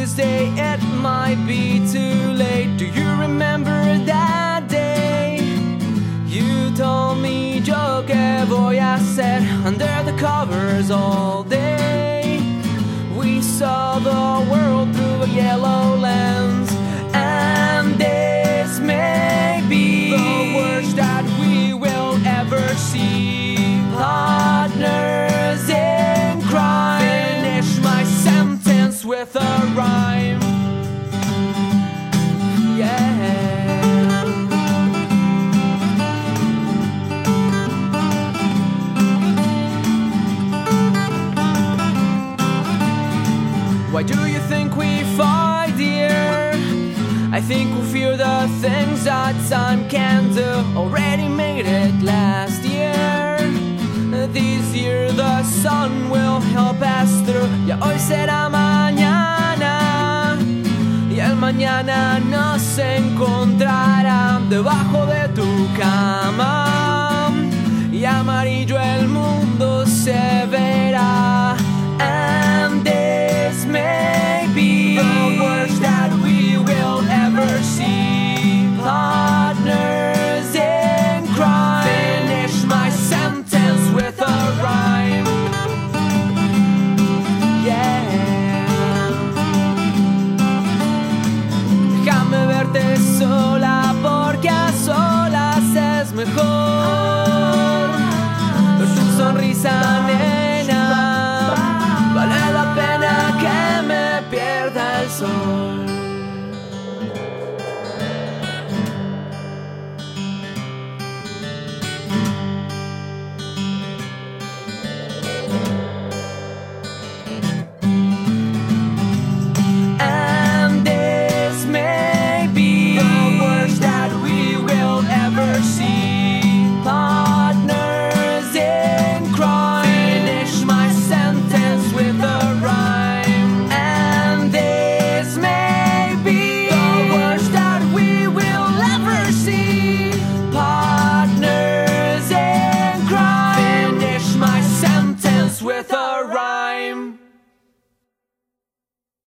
Thursday, it might be too late. Do you remember that day? You told me yo que voy a hacer under the covers all day. We saw the world through a yellow lens, and this may be the worst that we will ever see. Partners in crime. Finish my sentence with a rhyme. Yeah. Why do you think we fight, dear? I think we fear the things that time can do. Already made it last year. This year the sun will help us through. Ya hoy será mañana, y el mañana nos encontrará debajo de tu cama.